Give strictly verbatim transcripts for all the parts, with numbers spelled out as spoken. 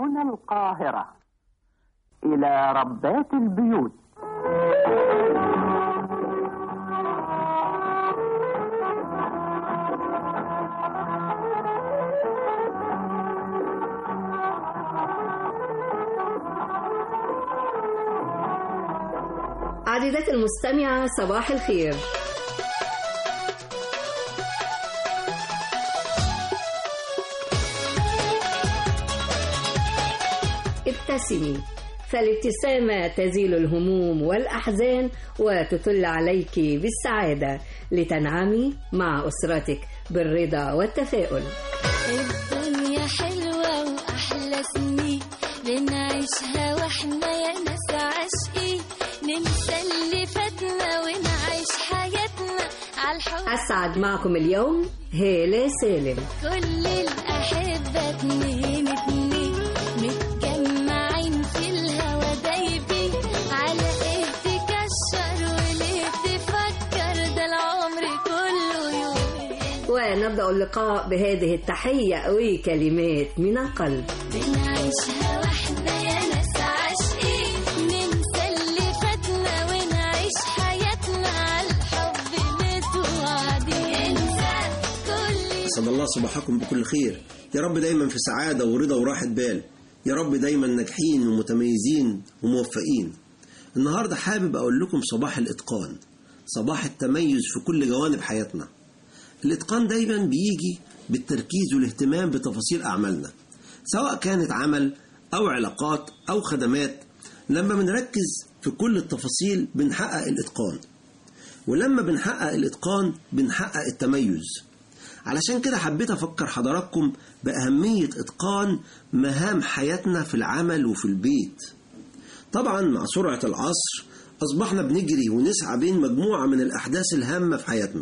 هنا القاهرة إلى ربات البيوت. عزيزتي المستمعة، صباح الخير. ابتسمي، فالابتسامة تزيل الهموم والأحزان وتطل عليك بالسعادة لتنعمي مع أسرتك بالرضا والتفاؤل. الدنيا حلوة وأحلى سنين بنعيشها وإحنا يا ناس عاشقين، ننسى اللي فاتنا ونعيش حياتنا عالحب. أسعد معكم اليوم هالة سالم. كل الأحبة اتنين اتنين متجمعين في الهوا دايبين، على إيه تكشر وليه تفكر، ده العمر كله يومين. ونبدأ اللقاء بهذه التحية وكلمات من القلب. بنعيشها واحدة يا ناس عاشقين، ننسى اللي فاتنا ونعيش حياتنا عالحب متوعدين. كل أسعد الله صباحكم بكل خير، يا رب دايما في سعادة ورضا وراحة بال، يا رب دايما ناجحين ومتميزين وموفقين. النهاردة حابب أقول لكم صباح الإتقان، صباح التميز في كل جوانب حياتنا. الإتقان دايما بيجي بالتركيز والاهتمام بتفاصيل أعمالنا، سواء كانت عمل أو علاقات أو خدمات. لما بنركز في كل التفاصيل بنحقق الإتقان، ولما بنحقق الإتقان بنحقق التميز. علشان كده حبيت أفكر حضراتكم بأهمية إتقان مهام حياتنا في العمل وفي البيت. طبعا مع سرعة العصر أصبحنا بنجري ونسعى بين مجموعة من الأحداث الهامة في حياتنا،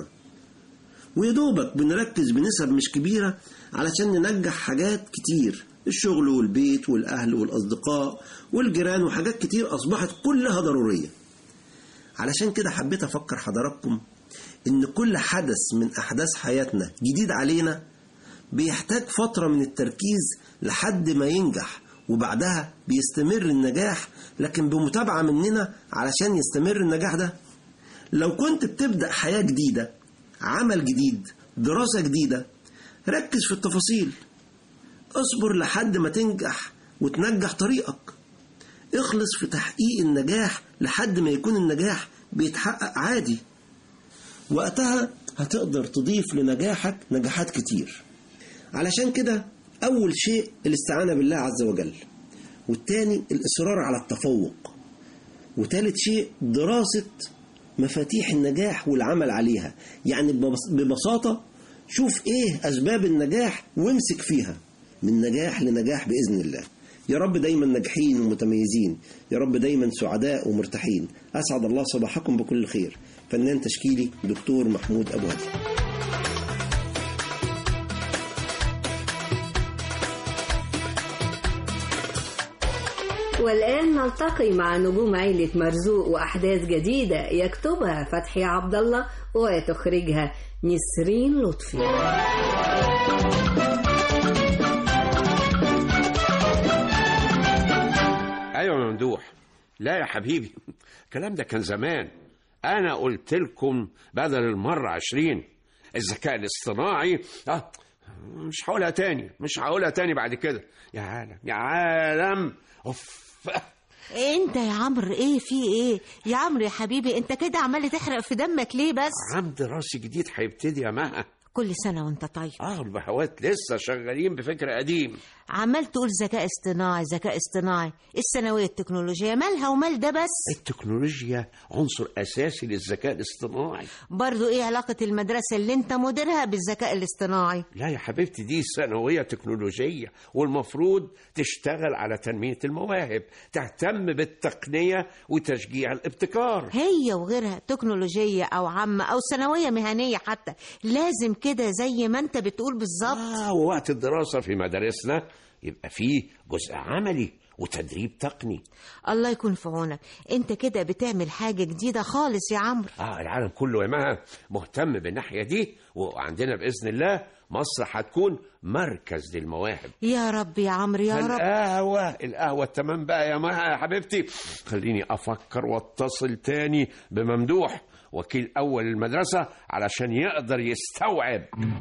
ويدوبك بنركز بنسب مش كبيرة علشان ننجح حاجات كتير، الشغل والبيت والأهل والأصدقاء والجيران وحاجات كتير أصبحت كلها ضرورية. علشان كده حبيت أفكر حضراتكم إن كل حدث من أحداث حياتنا جديد علينا بيحتاج فترة من التركيز لحد ما ينجح، وبعدها بيستمر النجاح، لكن بمتابعة مننا علشان يستمر النجاح ده. لو كنت بتبدأ حياة جديدة، عمل جديد، دراسة جديدة، ركز في التفاصيل، اصبر لحد ما تنجح وتنجح طريقك، اخلص في تحقيق النجاح لحد ما يكون النجاح بيتحقق عادي. وقتها هتقدر تضيف لنجاحك نجاحات كتير. علشان كده أول شيء الاستعانة بالله عز وجل، والتاني الإصرار على التفوق، وتالت شيء دراسة مفاتيح النجاح والعمل عليها. يعني ببساطة شوف ايه أسباب النجاح وامسك فيها من نجاح لنجاح بإذن الله. يا رب دايما ناجحين ومتميزين، يا رب دايما سعداء ومرتاحين. أسعد الله صباحكم بكل خير. فنان تشكيلي دكتور محمود أبو هادي. والآن نلتقي مع نجوم عيلة مرزوق وأحداث جديدة يكتبها فتحي عبد الله وتخرجها نسرين لطفي. أيوة يا ممدوح. لا يا حبيبي، الكلام ده كان زمان. أنا قلت لكم بدل المرة عشرين الذكاء الاصطناعي. آه مش هقولها تاني، مش هقولها تاني بعد كده. يا عالم يا عالم. أوف. انت يا عمرو ايه في ايه يا عمرو يا حبيبي؟ انت كده عمال تحرق في دمك ليه بس؟ عام دراسي جديد هيبتدي يا مها. كل سنة وانت طيب. اه البهوات لسه شغالين بفكر قديم. عمال تقول ذكاء اصطناعي ذكاء اصطناعي، الثانوية التكنولوجيا مالها ومال ده بس؟ التكنولوجيا عنصر اساسي للذكاء الاصطناعي. برضو ايه علاقة المدرسة اللي انت مديرها بالذكاء الاصطناعي؟ لا يا حبيبتي، دي ثانوية تكنولوجية، والمفروض تشتغل على تنمية المواهب، تهتم بالتقنية وتشجيع الابتكار. هي وغيرها تكنولوجية او عامة او ثانوية مهنية حتى، لازم كده زي ما انت بتقول بالظبط. اه ووقت الدراسة في مدارسنا يبقى فيه جزء عملي وتدريب تقني. الله يكون في عونك، انت كده بتعمل حاجة جديدة خالص يا عمرو. اه العالم كله يا مها مهتم بالناحية دي، وعندنا بإذن الله مصر هتكون مركز للمواهب. يا رب يا عمرو يا رب. القهوة القهوة تمام بقى يا مها يا حبيبتي. خليني أفكر واتصل تاني بممدوح وكيل أول المدرسة علشان يقدر يستوعب.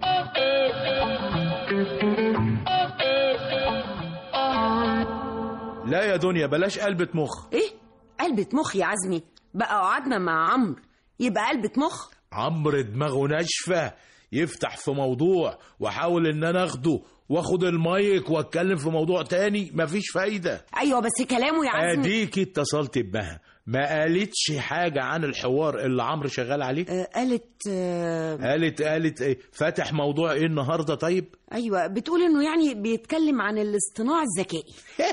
لا يا دنيا بلاش قلبة مخ. ايه قلبة مخ يا عزمي؟ بقى قعدنا مع عمرو يبقى قلبة مخ؟ عمرو دماغه ناشفة، يفتح في موضوع واحاول ان انا اخده واخد المايك واتكلم في موضوع تاني مفيش فايدة. ايوه بس كلامه يا عزمي. اديكي اتصلت بها ما قالتش حاجة عن الحوار اللي عمرو شغال عليه. آه قالت آه قالت قالت ايه؟ فاتح موضوع ايه النهارده؟ طيب ايوه بتقول انه يعني بيتكلم عن الاصطناع الذكائي.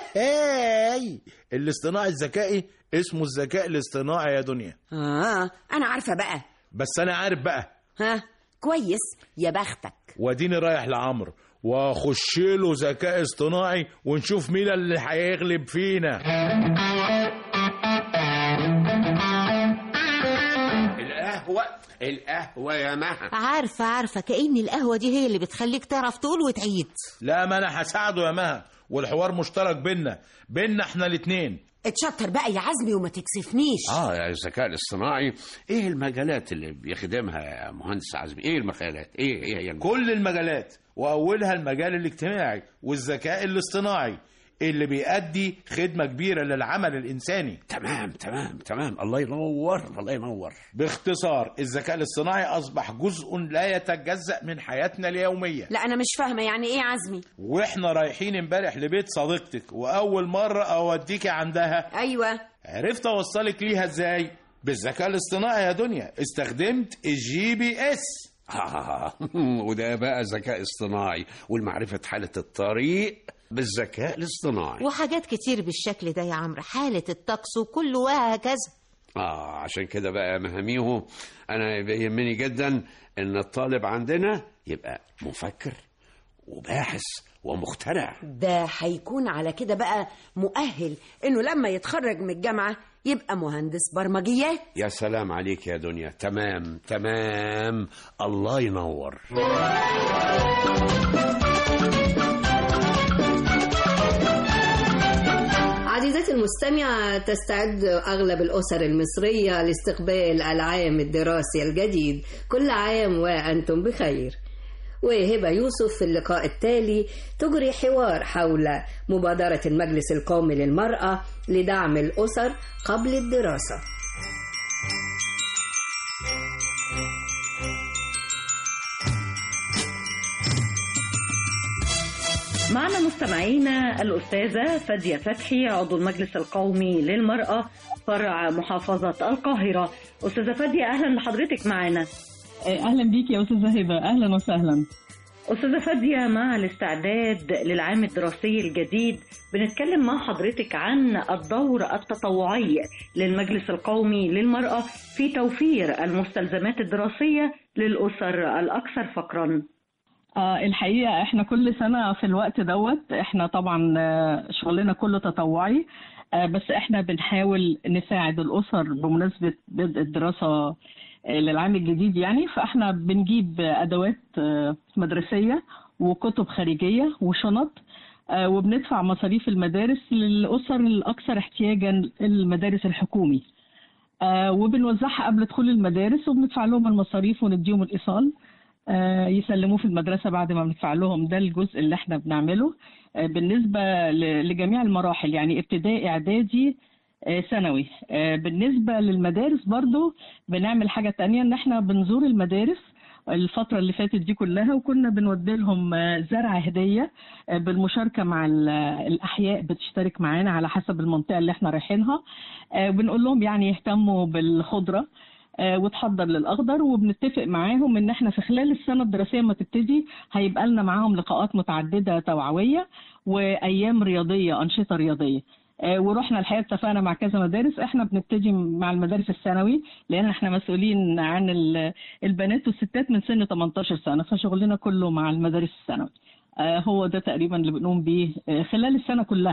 الاصطناع الذكائي اسمه الذكاء الاصطناعي يا دنيا. اه انا عارفة بقى. بس انا عارف بقى. ها كويس يا بختك. واديني رايح لعمرو واخش له ذكاء اصطناعي ونشوف مين اللي هيغلب فينا. القهوة القهوة يا مها. عارفة عارفة كأن القهوة دي هي اللي بتخليك تعرف تقول وتعيد. لا ما انا هساعده يا مها، والحوار مشترك بينا بينا احنا الاتنين. اتشطر بقى يا عزمي وما تكسفنيش. اه يا الذكاء الاصطناعي ايه المجالات اللي بيخدمها يا مهندس عزمي؟ ايه المجالات؟ ايه ايه هي؟ كل المجالات، واولها المجال الاجتماعي والذكاء الاصطناعي اللي بيؤدي خدمة كبيرة للعمل الإنساني. تمام تمام تمام الله ينور الله ينور. باختصار الذكاء الاصطناعي أصبح جزء لا يتجزأ من حياتنا اليومية. لا أنا مش فاهمة يعني إيه عزمي؟ وإحنا رايحين امبارح لبيت صديقتك وأول مرة أوديكي عندها. أيوة. عرفت أوصلك ليها إزاي؟ بالذكاء الاصطناعي يا دنيا، استخدمت الجي بي اس. آه وده بقى ذكاء اصطناعي والمعرفة حالة الطريق بالذكاء الاصطناعي وحاجات كتير بالشكل ده يا عمرو، حالة الطقس وكله وهكذا. آه عشان كده بقى مهاميهم أنا يهمني جدا إن الطالب عندنا يبقى مفكر وباحث ومخترع. ده هيكون على كده بقى مؤهل إنه لما يتخرج من الجامعة يبقى مهندس برمجيات. يا سلام عليك يا دنيا. تمام تمام الله ينور. عزيزتي المستمعة، تستعد أغلب الأسر المصرية لاستقبال العام الدراسي الجديد. كل عام وأنتم بخير. وهبة يوسف في اللقاء التالي تجري حوار حول مبادرة المجلس القومي للمرأة لدعم الأسر قبل الدراسة. معنا مستمعينا الأستاذة فادية فتحي عضو المجلس القومي للمرأة فرع محافظة القاهرة. أستاذة فادية أهلا بحضرتك معنا. أهلا بيك يا أستاذة هبة، أهلا وسهلا. أستاذة فادية، مع الاستعداد للعام الدراسي الجديد بنتكلم مع حضرتك عن الدور التطوعي للمجلس القومي للمرأة في توفير المستلزمات الدراسية للأسر الأكثر فقرا. آه الحقيقة احنا كل سنة في الوقت دوت احنا طبعا شغلنا كله تطوعي، آه بس احنا بنحاول نساعد الأسر بمناسبة بدء الدراسة للعام الجديد يعني. فاحنا بنجيب أدوات مدرسية وكتب خارجية وشنط، وبندفع مصاريف المدارس للأسر الأكثر احتياجا المدارس الحكومي، وبنوزعها قبل دخول المدارس وبندفع لهم المصاريف ونديهم الإيصال يسلموه في المدرسة بعد ما بندفع لهم. ده الجزء اللي احنا بنعمله بالنسبة لجميع المراحل، يعني ابتدائي إعدادي ثانوي. بالنسبة للمدارس برضو بنعمل حاجة تانية، ان احنا بنزور المدارس الفترة اللي فاتت دي كلها، وكنا بنودي لهم زرع هدية بالمشاركة مع الأحياء، بتشترك معانا على حسب المنطقة اللي احنا رايحينها. بنقول لهم يعني يهتموا بالخضرة وتحضر للأخضر، وبنتفق معاهم ان احنا في خلال السنة الدراسية ما تبتدي هيبقى لنا معاهم لقاءات متعددة توعوية وأيام رياضية، أنشطة رياضية. ورحنا الحقيقه اتفقنا مع كذا مدارس. احنا بنبتدي مع المدارس الثانوي لان احنا مسؤولين عن البنات والستات من سن ثمانية عشر سنه، فشغلنا كله مع المدارس الثانوي. هو ده تقريبا اللي بنقوم بيه خلال السنه كلها.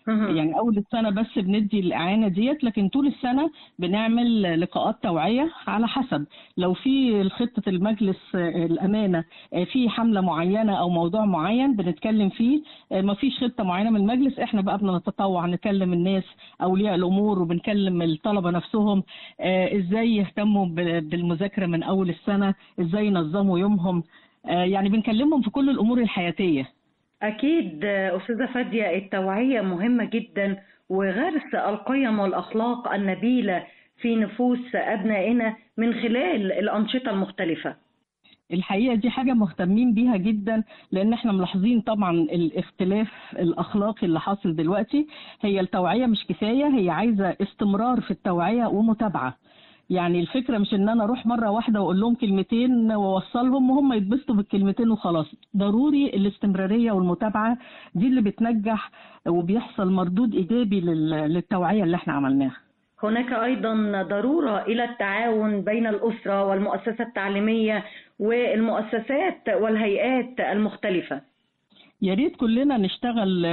يعني اول السنه بس بندي الاعانه ديت، لكن طول السنه بنعمل لقاءات توعيه على حسب لو في خطه المجلس الامانه في حمله معينه او موضوع معين بنتكلم فيه. ما فيش خطه معينه من المجلس، احنا بقى بنتطوع نكلم الناس اولياء الامور وبنكلم الطلبه نفسهم ازاي يهتموا بالمذاكره من اول السنه، ازاي ينظموا يومهم، يعني بنكلمهم في كل الامور الحياتيه. أكيد أستاذة فادية، التوعية مهمة جدا وغرس القيم والأخلاق النبيلة في نفوس أبنائنا من خلال الأنشطة المختلفة. الحقيقة دي حاجة مهتمين بيها جدا، لأن احنا ملاحظين طبعا الاختلاف الأخلاقي اللي حاصل دلوقتي. هي التوعية مش كفاية، هي عايزة استمرار في التوعية ومتابعة. يعني الفكرة مش ان انا اروح مرة واحدة واقول لهم كلمتين واوصلهم وهم يتبسطوا بالكلمتين وخلاص. ضروري الاستمرارية والمتابعة، دي اللي بتنجح وبيحصل مردود ايجابي للتوعية اللي احنا عملناها. هناك ايضا ضرورة الى التعاون بين الاسرة والمؤسسة التعليمية والمؤسسات والهيئات المختلفة. يا ريت كلنا نشتغل،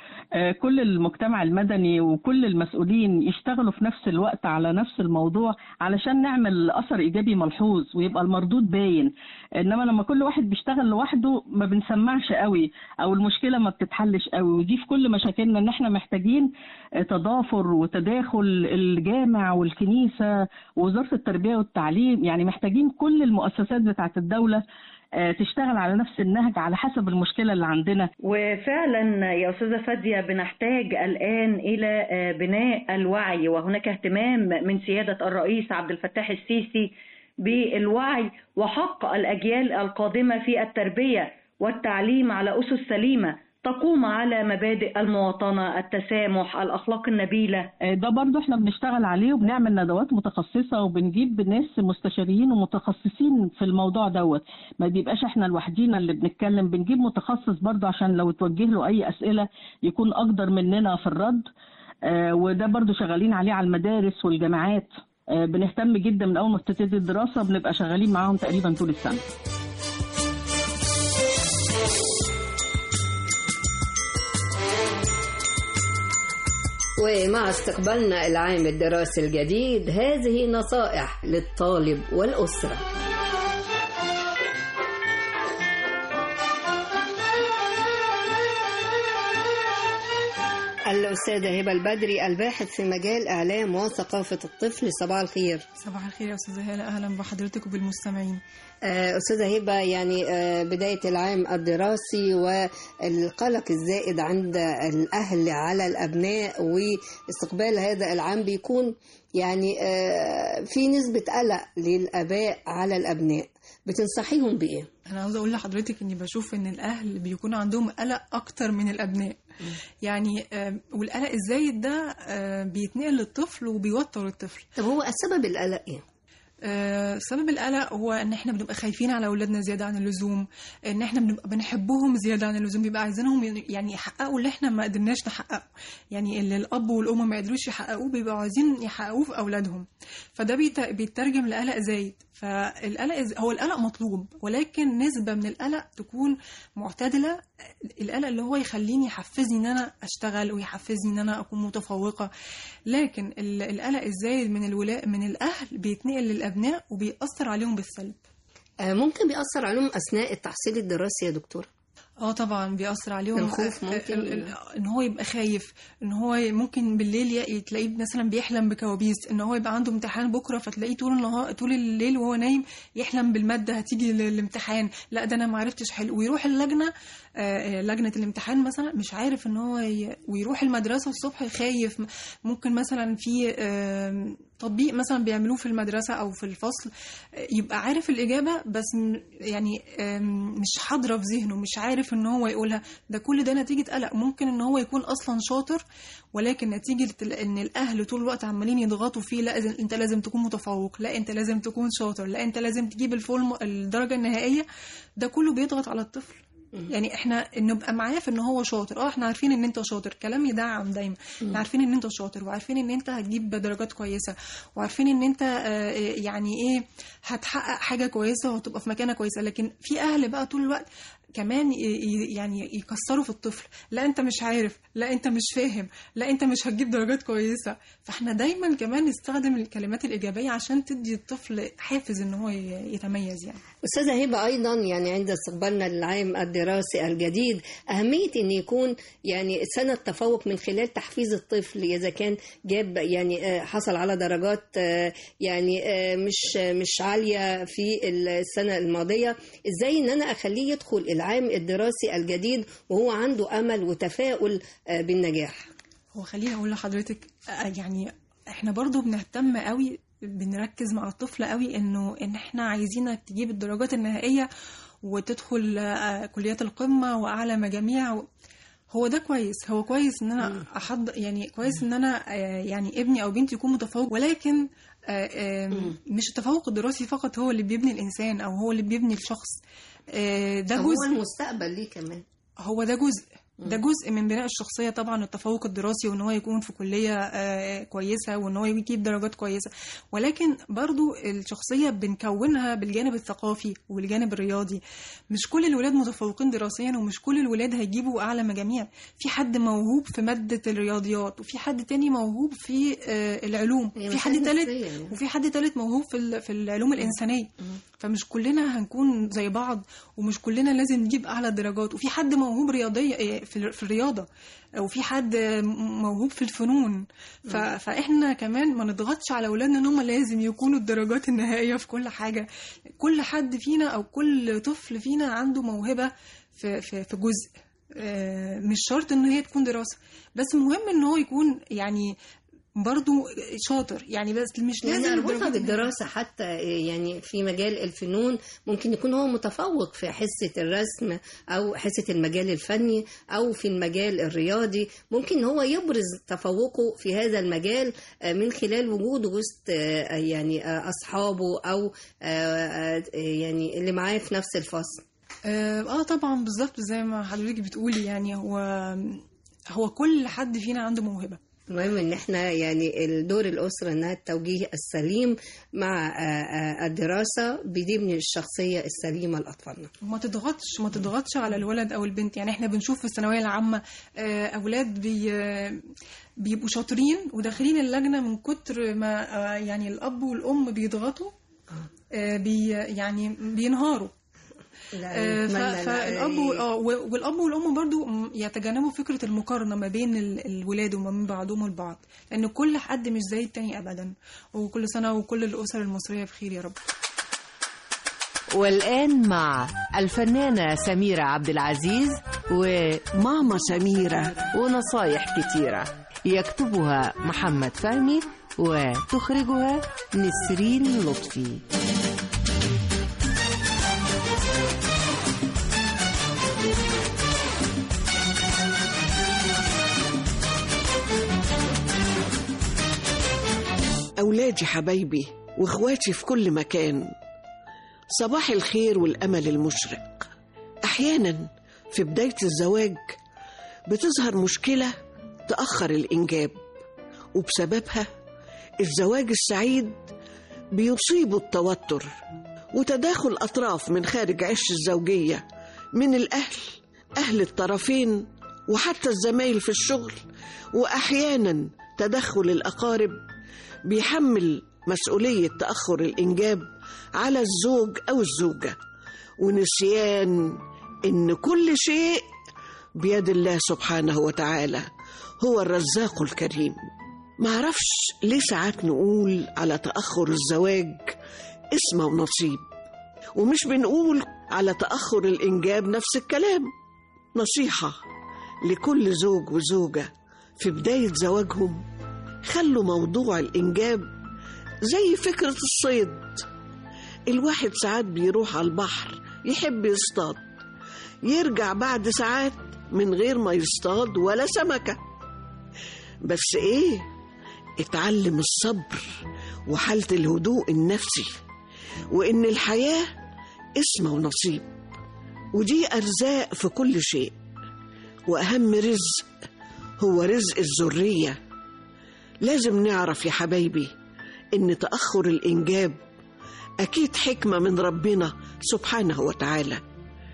كل المجتمع المدني وكل المسؤولين يشتغلوا في نفس الوقت على نفس الموضوع علشان نعمل أثر إيجابي ملحوظ ويبقى المردود باين. إنما لما كل واحد بيشتغل لوحده ما بنسمعش قوي أو المشكلة ما بتتحلش قوي، ودي في كل مشاكلنا إن إحنا محتاجين تضافر وتداخل الجامع والكنيسة ووزارة التربية والتعليم. يعني محتاجين كل المؤسسات بتاعت الدولة تشتغل على نفس النهج على حسب المشكلة اللي عندنا. وفعلا يا أستاذة فادية بنحتاج الآن إلى بناء الوعي، وهناك اهتمام من سيادة الرئيس عبد الفتاح السيسي بالوعي وحق الأجيال القادمة في التربية والتعليم على أسس سليمة تقوم على مبادئ المواطنة، التسامح، الأخلاق النبيلة. ده برضو احنا بنشتغل عليه وبنعمل ندوات متخصصة وبنجيب ناس مستشارين ومتخصصين في الموضوع دوت. ما بيبقاش احنا لوحدينا اللي بنتكلم، بنجيب متخصص برضو عشان لو توجه له أي أسئلة يكون أقدر مننا في الرد. وده برضو شغالين عليه على المدارس والجامعات. بنهتم جدا من أول ما بتبتدي الدراسة، بنبقى شغالين معاهم تقريبا طول السنة. ومع استقبالنا العام الدراسي الجديد، هذه نصائح للطالب والأسرة. الأستاذة هبة البدري، الباحث في مجال إعلام وثقافة الطفل، صباح الخير. صباح الخير يا أستاذة هالة، أهلا بحضرتك وبالمستمعين. أستاذة هبة، يعني بداية العام الدراسي والقلق الزائد عند الأهل على الأبناء واستقبال هذا العام بيكون يعني في نسبة قلق للآباء على الأبناء، بتنصحيهم بإيه؟ أنا عاوزة أقول لحضرتك إني بشوف إن الأهل بيكون عندهم قلق أكتر من الأبناء. م. يعني والقلق الزايد ده بيتنقل للطفل وبيوتر الطفل. طب هو سبب القلق إيه؟ أه سبب القلق هو ان احنا بنبقى خايفين على اولادنا زياده عن اللزوم، ان احنا بنبقى بنحبهم زياده عن اللزوم، بيبقى عايزينهم يعني يحققوا اللي احنا ما قدرناش نحققه، يعني اللي الاب والام ما قدروش يحققوه بيبقوا عايزين يحققوه في اولادهم، فده بيترجم لقلق زايد. فالقلق هو القلق مطلوب، ولكن نسبه من القلق تكون معتدله. القلق اللي هو يخليني يحفزني ان انا اشتغل ويحفزني ان انا اكون متفوقه، لكن القلق الزايد من الولاء من الاهل بيتنقل للابناء وبيأثر عليهم بالسلب. ممكن بيأثر عليهم اثناء التحصيل الدراسي يا دكتور؟ اه طبعا بيأثر عليهم. الخوف ممكن ان هو يبقى خايف، ان هو ممكن بالليل تلاقيه مثلا بيحلم بكوابيس، ان هو يبقى عنده امتحان بكره فتلاقيه طول النهار طول الليل وهو نايم يحلم بالماده هتيجي الامتحان، لا ده انا ما عرفتش حلو، ويروح اللجنه آه لجنه الامتحان مثلا مش عارف ان هو ي... ويروح المدرسه الصبح خايف. ممكن مثلا في آه تطبيق مثلا بيعملوه في المدرسة أو في الفصل يبقى عارف الإجابة بس يعني مش حاضرة في ذهنه، مش عارف إن هو يقولها. ده كل ده نتيجة قلق. ممكن إن هو يكون أصلا شاطر، ولكن نتيجة إن الأهل طول الوقت عمالين يضغطوا فيه، لا أنت لازم تكون متفوق، لا أنت لازم تكون شاطر، لا أنت لازم تجيب الفول الدرجة النهائية، ده كله بيضغط على الطفل. يعني احنا نبقى معاه في ان هو شاطر، اه احنا عارفين ان انت شاطر، كلام يدعم دايما، احنا عارفين ان انت شاطر وعارفين ان انت هتجيب درجات كويسه وعارفين ان انت اه يعني ايه هتحقق حاجه كويسه وهتبقى في مكانه كويسه. لكن في اهل بقى طول الوقت كمان ي- ي- يعني يكسروا في الطفل، لا انت مش عارف، لا انت مش فاهم، لا انت مش هتجيب درجات كويسه. فاحنا دايما كمان نستخدم الكلمات الايجابيه عشان تدي الطفل حافز ان هو ي- يتميز يعني. أستاذة هبة، أيضا يعني عند استقبالنا للعام الدراسي الجديد أهمية أن يكون يعني سنة تفوق من خلال تحفيز الطفل إذا كان جاب يعني آه، حصل على درجات آه، يعني آه، مش مش عالية في السنة الماضية، إزاي أن أنا أخليه يدخل العام الدراسي الجديد وهو عنده أمل وتفاؤل آه، بالنجاح؟ هو خليني اقول لحضرتك آه، يعني احنا برضو بنهتم قوي، بنركز مع الطفل قوي انه ان احنا عايزينك تجيب الدرجات النهائيه وتدخل آه، كليات القمه واعلى مجاميع و... هو ده كويس، هو كويس ان انا احض يعني كويس ان انا آه، يعني ابني او بنتي يكون متفوق، ولكن آه، آه، مش التفوق الدراسي فقط هو اللي بيبني الانسان او هو اللي بيبني الشخص. آه، ده هو جزء، المستقبل ليه كمان، هو ده جزء ده جزء من بناء الشخصية طبعا، التفوق الدراسي وان هو يكون في كلية آه، كويسة وان هو يجيب درجات كويسة، ولكن برضو الشخصية بنكونها بالجانب الثقافي والجانب الرياضي. مش كل الولاد متفوقين دراسيا ومش كل الولاد هيجيبوا أعلى مجاميع، في حد موهوب في مادة الرياضيات وفي حد تاني موهوب في آه، العلوم، في حد تالت يعني. وفي حد تالت موهوب في ال- في العلوم الإنسانية. فمش كلنا هنكون زي بعض ومش كلنا لازم نجيب اعلى درجات، وفي حد موهوب رياضيه في في الرياضه وفي حد موهوب في الفنون. ف- فاحنا كمان ما نضغطش على اولادنا ان هم لازم يكونوا الدرجات النهائيه في كل حاجه. كل حد فينا او كل طفل فينا عنده موهبه في في في جزء، آه، مش شرط ان هي تكون دراسه، بس مهم ان هو يكون يعني برضو شاطر يعني، بس مش يعني لازم أربطها الدرجات بالدراسة حتى. يعني في مجال الفنون ممكن يكون هو متفوق في حصة الرسم أو حصة المجال الفني أو في المجال الرياضي، ممكن هو يبرز تفوقه في هذا المجال من خلال وجوده وسط يعني أصحابه أو يعني اللي معاه في نفس الفصل. اه طبعا بالظبط زي ما حضرتك بتقولي، يعني هو هو كل حد فينا عنده موهبة. المهم ان احنا يعني الدور الاسره انها التوجيه السليم مع الدراسه بتبني الشخصيه السليمه لاطفالنا، وما تضغطش ما تضغطش على الولد او البنت. يعني احنا بنشوف في الثانويه العامه اولاد بي بيبقوا شاطرين وداخلين اللجنه من كتر ما يعني الاب والام بيضغطوا بي يعني بينهاروا. فالاب والاب والام برضو يتجنبوا فكره المقارنه ما بين الولاد وما بين بعضهم البعض، لان كل حد مش زي التاني ابدا. وكل سنه وكل الاسر المصريه بخير يا رب. والآن مع الفنانة سميرة عبد العزيز وماما سميرة ونصايح كتيرة، يكتبها محمد فهمي وتخرجها نسرين لطفي. أولادي حبايبي وإخواتي في كل مكان، صباح الخير والأمل المشرق. أحيانا في بداية الزواج بتظهر مشكلة تأخر الإنجاب، وبسببها الزواج السعيد بيصيبه التوتر وتداخل أطراف من خارج عش الزوجية، من الأهل، أهل الطرفين، وحتى الزمايل في الشغل، وأحيانا تدخل الأقارب بيحمل مسؤولية تأخر الإنجاب على الزوج أو الزوجة، ونسيان إن كل شيء بيد الله سبحانه وتعالى، هو الرزاق الكريم. معرفش ليه ساعات نقول على تأخر الزواج اسمه ونصيب، ومش بنقول على تأخر الإنجاب نفس الكلام. نصيحة لكل زوج وزوجة في بداية زواجهم: خلوا موضوع الإنجاب زي فكرة الصيد. الواحد ساعات بيروح على البحر يحب يصطاد، يرجع بعد ساعات من غير ما يصطاد ولا سمكة. بس إيه؟ اتعلم الصبر وحالة الهدوء النفسي، وإن الحياة اسمه ونصيب، ودي أرزاق في كل شيء، وأهم رزق هو رزق الذرية. لازم نعرف يا حبايبي إن تأخر الإنجاب أكيد حكمة من ربنا سبحانه وتعالى،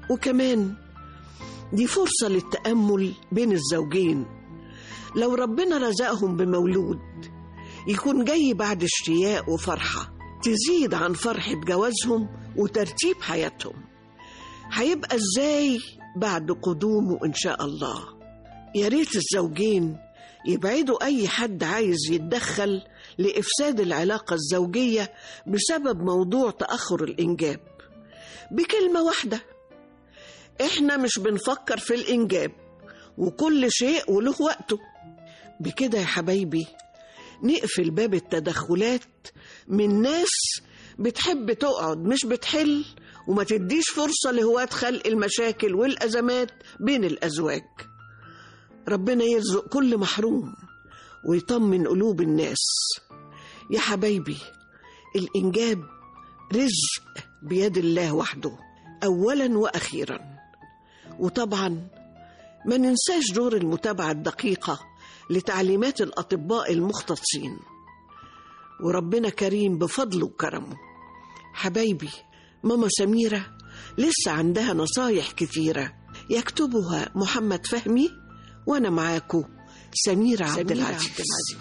وكمان دي فرصة للتأمل بين الزوجين. لو ربنا رزقهم بمولود يكون جاي بعد اشتياق وفرحة تزيد عن فرحة جوازهم وترتيب حياتهم، هيبقى ازاي بعد قدومه إن شاء الله؟ يا ريت الزوجين يبعدوا أي حد عايز يتدخل لإفساد العلاقة الزوجية بسبب موضوع تأخر الإنجاب. بكلمة واحدة، إحنا مش بنفكر في الإنجاب، وكل شيء وله وقته. بكده يا حبايبي نقفل باب التدخلات من ناس بتحب تقعد مش بتحل، وما تديش فرصة لهواة خلق المشاكل والأزمات بين الأزواج. ربنا يرزق كل محروم ويطمن قلوب الناس. يا حبايبي الإنجاب رزق بيد الله وحده أولا وأخيرا. وطبعا ما ننساش دور المتابعة الدقيقة لتعليمات الأطباء المختصين، وربنا كريم بفضله وكرمه. حبايبي ماما سميرة لسه عندها نصايح كتيرة يكتبها محمد فهمي، وأنا معاكو سميرة عبد العزيز.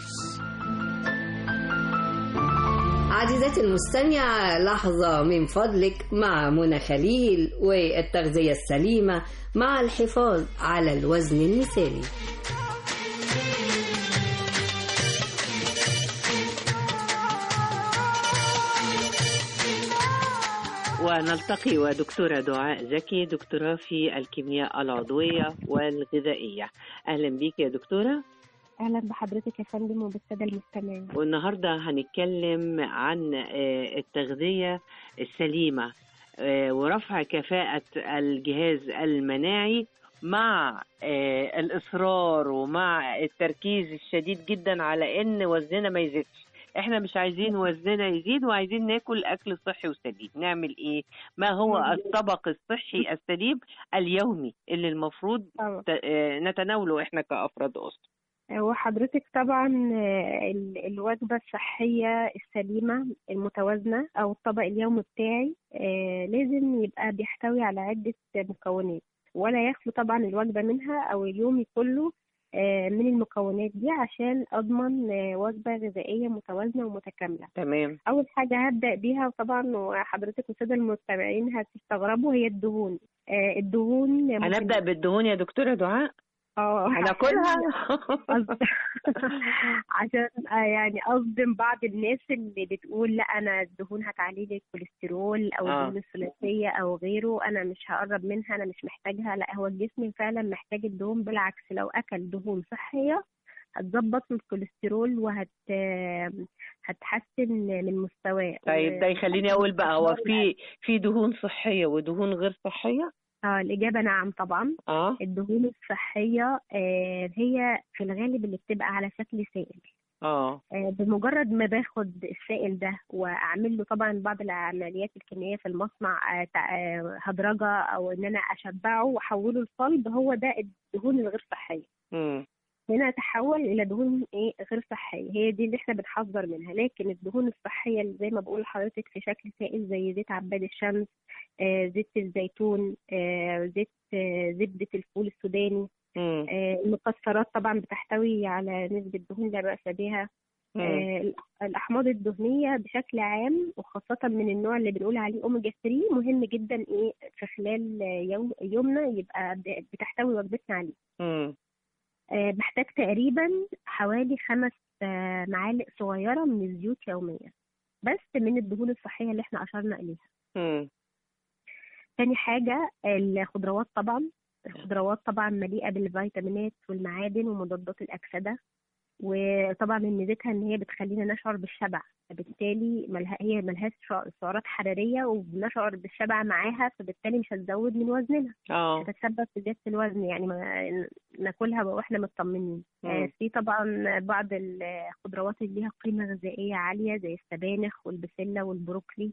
عزيزتي المستمعة، لحظة من فضلك مع منى خليل والتغذية السليمة مع الحفاظ على الوزن المثالي. ونلتقي ودكتورة دعاء زكي، دكتوراه في الكيمياء العضوية والغذائية. أهلا بيك يا دكتورة. أهلا بحضرتك يا فندم وبالسادة المستمعين. والنهاردة هنتكلم عن التغذية السليمة ورفع كفاءة الجهاز المناعي مع الإصرار ومع التركيز الشديد جدا على إن وزننا ما يزيدش. احنا مش عايزين وزننا يزيد وعايزين ناكل اكل صحي وسليم. نعمل ايه؟ ما هو الطبق الصحي السليم اليومي اللي المفروض نتناوله احنا كأفراد أسرة؟ وحضرتك طبعا الوجبة الصحية السليمة المتوازنة أو الطبق اليومي بتاعي لازم يبقى بيحتوي على عدة مكونات، ولا يخلو طبعا الوجبة منها أو اليومي كله من المكونات دي عشان أضمن وجبة غذائية متوازنة ومتكاملة. تمام. أول حاجة هبدأ بيها وطبعا وحضرتك والسادة المستمعين هتستغربوا هي الدهون. الدهون هنبدأ بالدهون يا دكتورة دعاء؟ اه هناكلها عشان يعني اصدم بعض الناس اللي بتقول لا انا الدهون هتعلي لي الكوليسترول او آه. الدهون الثلاثيه او غيره، انا مش هقرب منها، انا مش محتاجها. لا، هو الجسم فعلا محتاج الدهون، بالعكس لو اكل دهون صحيه هتظبط الكوليسترول وهت هتحسن من مستواه. طيب ده يخليني اقول بقى، هو في في دهون صحيه ودهون غير صحيه؟ اه الإجابة نعم طبعا. اه الدهون الصحية آه هي في الغالب اللي بتبقى على شكل سائل. اه بمجرد ما باخد السائل ده واعمل له طبعا بعض العمليات الكيميائيه في المصنع، آه هدرجه او ان انا اشبعه واحوله لصلب، هو ده الدهون الغير صحيه. امم هنا تحول الى دهون ايه غير صحيه، هي دي اللي احنا بنحذر منها. لكن الدهون الصحيه اللي زي ما بقول لحضرتك في شكل سائل زي زيت عباد الشمس، آه زيت الزيتون، آه زيت آه زبده الفول السوداني، آه المكسرات طبعا بتحتوي على نسبه دهون لا باس بها. آه الاحماض الدهنيه بشكل عام وخاصه من النوع اللي بنقول عليه اوميجا ثلاثة مهم جدا ايه في خلال يوم يومنا يبقى بتحتوي وجبتنا عليه. امم أه بحتاج تقريبا حوالي خمس أه معالق صغيرة من الزيوت يوميا بس من الدهون الصحية اللي احنا أشرنا إليها. مم. تاني حاجة الخضروات طبعا. الخضروات طبعا مليئة بالفيتامينات والمعادن ومضادات الأكسدة، وطبعا من ميزتها ان هي بتخلينا نشعر بالشبع، فبالتالي ملها هي ملهاش سعرات حراريه وبنشعر بالشبع معاها، فبالتالي مش هتزود من وزننا، اه هتتسبب في زياده الوزن، يعني ما ناكلها واحنا مطمنين. آه في طبعا بعض الخضروات اللي ليها قيمه غذائيه عاليه زي السبانخ والبسله والبروكلي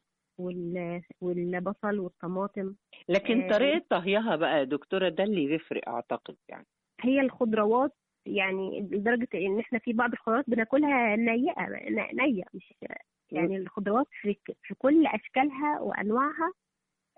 والبصل والطماطم. لكن آه طريقه طهيها بقى يا دكتوره ده اللي بيفرق اعتقد. يعني هي الخضروات يعني لدرجة ان احنا في بعض الخضروات بناكلها نيئة نية، مش يعني الخضروات في, في كل اشكالها وانواعها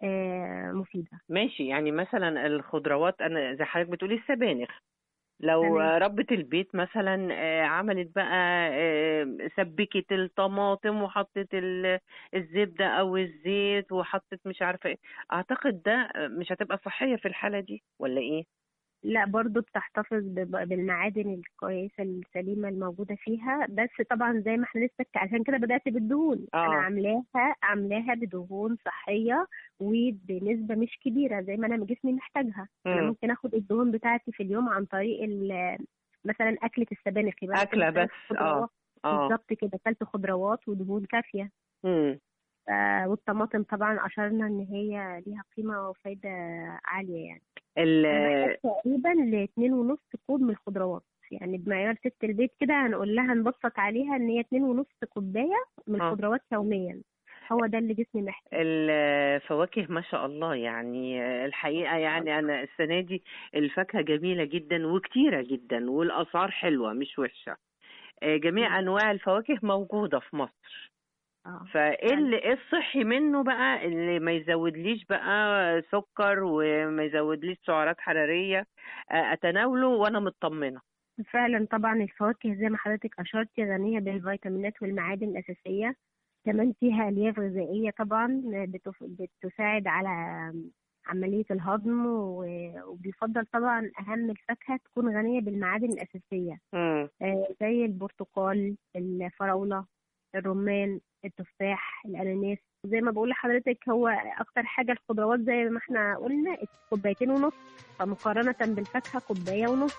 آه، مفيدة. ماشي، يعني مثلا الخضروات أنا زي حضرتك بتقولي السبانخ، لو تمام. ربة البيت مثلا آه، عملت بقى آه، سبكت الطماطم وحطت ال- الزبدة أو الزيت وحطت مش عارفة إيه، أعتقد ده مش هتبقى صحية في الحالة دي ولا إيه؟ لا، برضو بتحتفظ بب- بالمعادن الكويسة السليمة الموجودة فيها، بس طبعا زي ما احنا لسه ك- عشان كده بدأت بالدهون. آه. أنا عاملاها عاملاها بدهون صحية وبنسبة مش كبيرة زي ما أنا جسمي محتاجها. أنا مم. ممكن آخد الدهون بتاعتي في اليوم عن طريق ال- مثلا أكلة السبانخ، يبقى أنا أكلة كده بس. كلت اه خضروات. اه بالظبط كده، أكلت خضروات ودهون كافية. مم. آه، والطماطم طبعا أشرنا إن هي ليها قيمة وفايدة عالية يعني. ال أنا بحتاج تقريبا لاتنين ونص كوب من الخضروات، يعني بمعيار ست البيت كده هنقول لها نبسط عليها ان هي اتنين ونص كوباية من آه. الخضروات يوميا. هو ده اللي جسمي محتاج. الفواكه ما شاء الله، يعني الحقيقة يعني أنا السنة دي الفاكهة جميلة جدا وكتيرة جدا والأسعار حلوة مش وحشة. آه، جميع أنواع الفواكه موجودة في مصر. اه فايه اللي ايه الصحي منه بقى اللي ما يزودليش بقى سكر وما يزودليش سعرات حرارية آه، اتناوله وانا مطمنة؟ فعلا طبعا الفواكه زي ما حضرتك اشرتي غنية بالفيتامينات والمعادن الاساسية، كمان فيها الياف غذائية طبعا بتف... بتساعد على عملية الهضم، و- وبيفضل طبعا أهم الفاكهة تكون غنية بالمعادن الأساسية. مم. آه، زي البرتقال، الفراولة، الرمان، التفاح، الأناناس. زي ما بقول لحضرتك هو أكتر حاجة الخضروات زي ما احنا قلنا كوبايتين ونص، فمقارنة بالفاكهة كوباية ونص.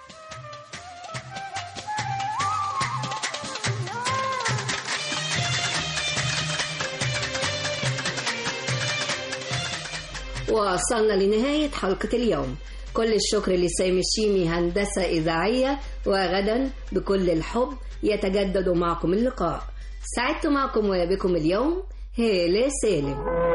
وصلنا لنهاية حلقة اليوم. كل الشكر لسامي الشيمي هندسة إذاعية، وغدا بكل الحب يتجدد معكم اللقاء. سعدت معكم وبكم اليوم هالة سالم.